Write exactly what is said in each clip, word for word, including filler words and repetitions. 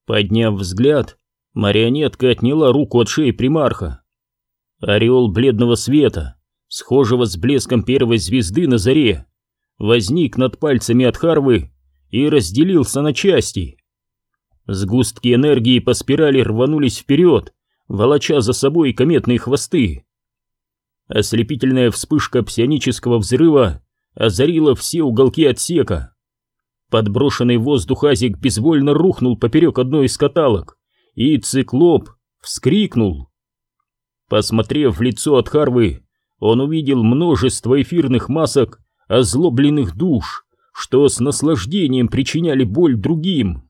Подняв взгляд, марионетка отняла руку от шеи примарха. Ореол бледного света, схожего с блеском первой звезды на заре, возник над пальцами Адхарвы и разделился на части. Сгустки энергии по спирали рванулись вперед, волоча за собой кометные хвосты. Ослепительная вспышка псионического взрыва озарила все уголки отсека. Подброшенный в воздух Азик безвольно рухнул поперек одной из каталог, и циклоп вскрикнул. Посмотрев в лицо Адхарвы, он увидел множество эфирных масок озлобленных душ, что с наслаждением причиняли боль другим.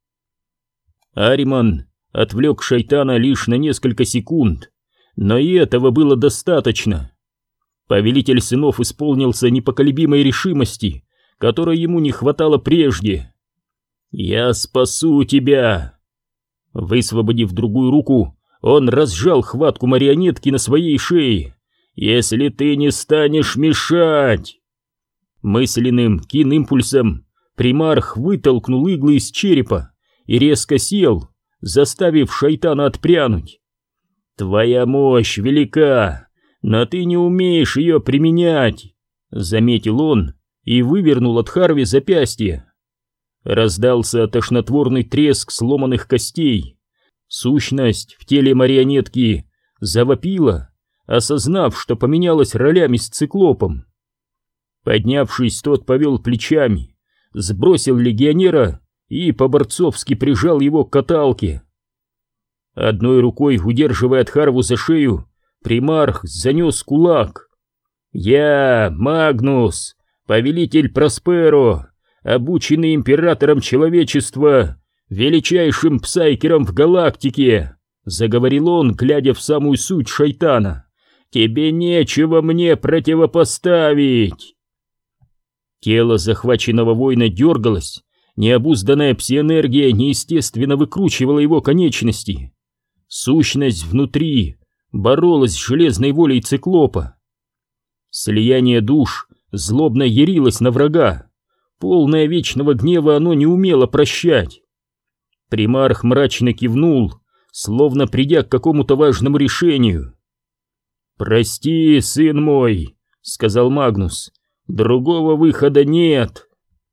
Ариман отвлек шайтана лишь на несколько секунд, но и этого было достаточно. Повелитель сынов исполнился непоколебимой решимости, которой ему не хватало прежде. «Я спасу тебя!» Высвободив другую руку, он разжал хватку марионетки на своей шее. «Если ты не станешь мешать!» Мысленным кин-импульсом примарх вытолкнул иглы из черепа и резко сел, заставив шайтана отпрянуть. «Твоя мощь велика, но ты не умеешь ее применять», — заметил он и вывернул Адхарве запястье. Раздался тошнотворный треск сломанных костей. Сущность в теле марионетки завопила, осознав, что поменялась ролями с циклопом. Поднявшись, тот повел плечами, сбросил легионера и по-борцовски прижал его к каталке. Одной рукой, удерживая Адхарву за шею, примарх занес кулак. «Я, Магнус, повелитель Просперо, обученный императором человечества, величайшим псайкером в галактике», — заговорил он, глядя в самую суть шайтана. «Тебе нечего мне противопоставить». Тело захваченного воина дергалось, необузданная псиэнергия неестественно выкручивала его конечности. Сущность внутри боролась с железной волей циклопа. Слияние душ злобно ярилось на врага. Полное вечного гнева оно не умело прощать. Примарх мрачно кивнул, словно придя к какому-то важному решению. «Прости, сын мой», — сказал Магнус, — «другого выхода нет».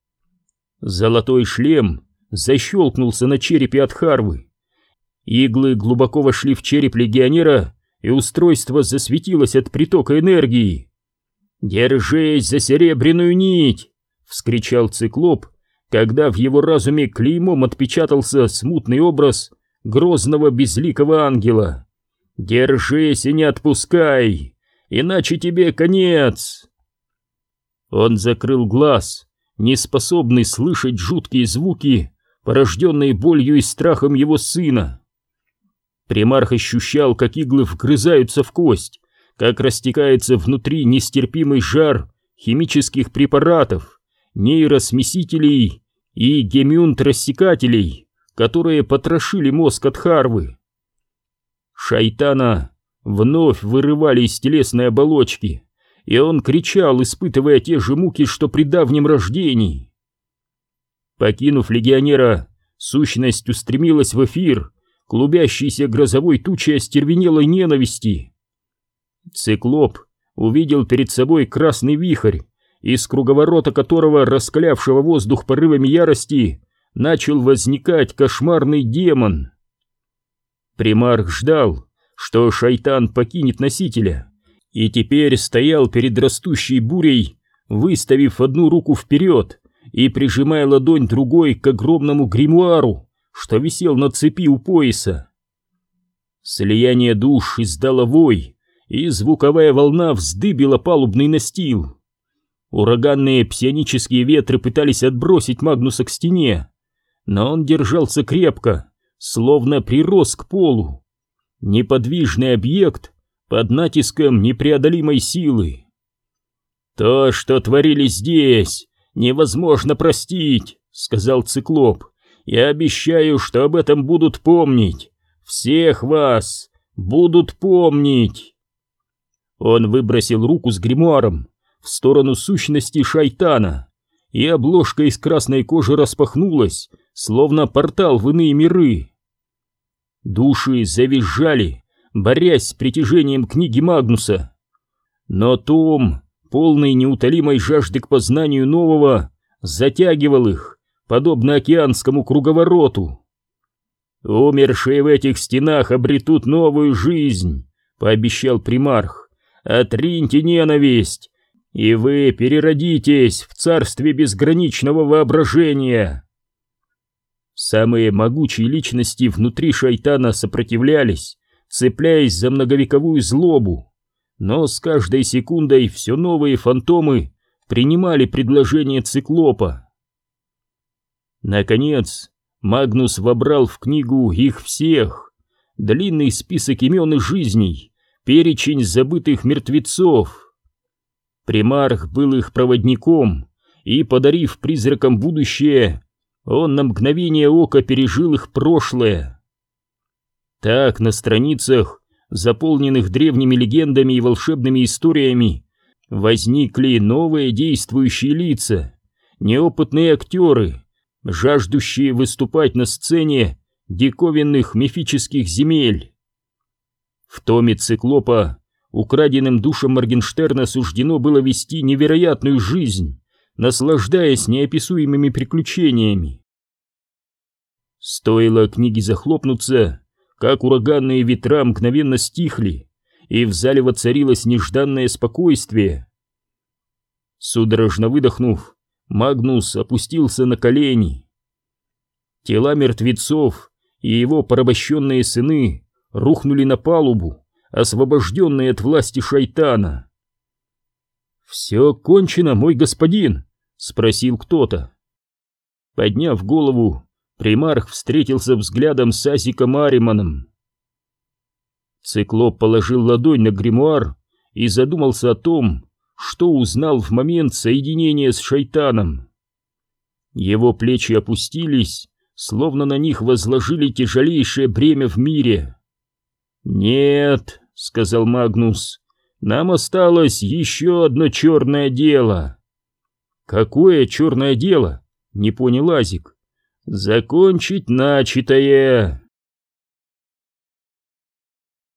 Золотой шлем защелкнулся на черепе Адхарвы. Иглы глубоко вошли в череп легионера, и устройство засветилось от притока энергии. «Держись за серебряную нить!» — вскричал циклоп, когда в его разуме клеймом отпечатался смутный образ грозного безликого ангела. «Держись и не отпускай, иначе тебе конец!» Он закрыл глаз, не способный слышать жуткие звуки, порожденные болью и страхом его сына. Примарх ощущал, как иглы вгрызаются в кость, как растекается внутри нестерпимый жар химических препаратов, нейросмесителей и гемюнт-рассекателей, которые потрошили мозг Адхарвы. Шайтана вновь вырывали из телесной оболочки, и он кричал, испытывая те же муки, что при давнем рождении. Покинув легионера, сущность устремилась в эфир, клубящейся грозовой тучей остервенелой ненависти. Циклоп увидел перед собой красный вихрь, из круговорота которого, раскалявшего воздух порывами ярости, начал возникать кошмарный демон. Примарх ждал, что шайтан покинет носителя, и теперь стоял перед растущей бурей, выставив одну руку вперед и прижимая ладонь другой к огромному гримуару, что висел на цепи у пояса. Слияние душ издало вой, и звуковая волна вздыбила палубный настил. Ураганные псионические ветры пытались отбросить Магнуса к стене, но он держался крепко, словно прирос к полу. Неподвижный объект под натиском непреодолимой силы. «То, что творили здесь, невозможно простить», — сказал Циклоп. «Я обещаю, что об этом будут помнить. Всех вас будут помнить». Он выбросил руку с гримуаром в сторону сущности шайтана, и обложка из красной кожи распахнулась, словно портал в иные миры. Души завизжали, борясь с притяжением книги Магнуса. Но том, полный неутолимой жажды к познанию нового, затягивал их, подобно океанскому круговороту. «Умершие в этих стенах обретут новую жизнь», — пообещал примарх. «Отриньте ненависть, и вы переродитесь в царстве безграничного воображения». Самые могучие личности внутри шайтана сопротивлялись, цепляясь за многовековую злобу, но с каждой секундой все новые фантомы принимали предложение циклопа. Наконец, Магнус вобрал в книгу их всех, длинный список имен и жизней, перечень забытых мертвецов. Примарх был их проводником, и, подарив призракам будущее, он на мгновение ока пережил их прошлое. Так на страницах, заполненных древними легендами и волшебными историями, возникли новые действующие лица, неопытные актеры, жаждущие выступать на сцене диковинных мифических земель. В томе циклопа украденным душам Моргенштерна суждено было вести невероятную жизнь, наслаждаясь неописуемыми приключениями. Стоило книге захлопнуться, как ураганные ветра мгновенно стихли, и в зале воцарилось нежданное спокойствие. Судорожно выдохнув, Магнус опустился на колени. Тела мертвецов и его порабощенные сыны рухнули на палубу, освобожденные от власти шайтана. «Все кончено, мой господин?» — спросил кто-то. Подняв голову, примарх встретился взглядом с Асиком Ариманом. Циклоп положил ладонь на гримуар и задумался о том, что узнал в момент соединения с шайтаном. Его плечи опустились, словно на них возложили тяжелейшее бремя в мире. «Нет», — сказал Магнус, — «нам осталось еще одно черное дело». «Какое черное дело?» — не понял Азик. «Закончить начатое».